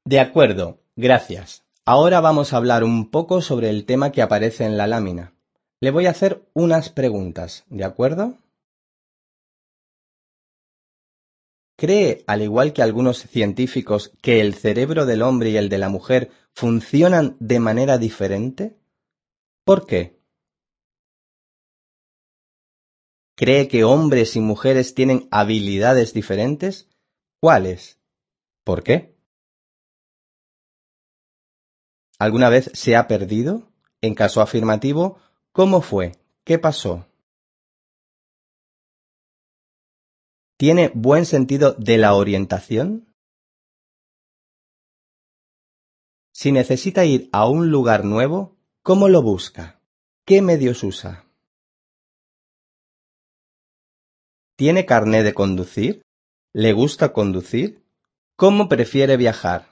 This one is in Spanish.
De acuerdo, gracias. Ahora vamos a hablar un poco sobre el tema que aparece en la lámina. Le voy a hacer unas preguntas, ¿de acuerdo? ¿Cree, al igual que algunos científicos, que el cerebro del hombre y el de la mujer funcionan de manera diferente? ¿Por qué? ¿Cree que hombres y mujeres tienen habilidades diferentes? ¿Cuáles? ¿Por qué? ¿Alguna vez se ha perdido? En caso afirmativo, ¿cómo fue? ¿Qué pasó? ¿Tiene buen sentido de la orientación? Si necesita ir a un lugar nuevo, ¿cómo lo busca? ¿Qué medios usa? ¿Tiene carné de conducir? ¿Le gusta conducir? ¿Cómo prefiere viajar?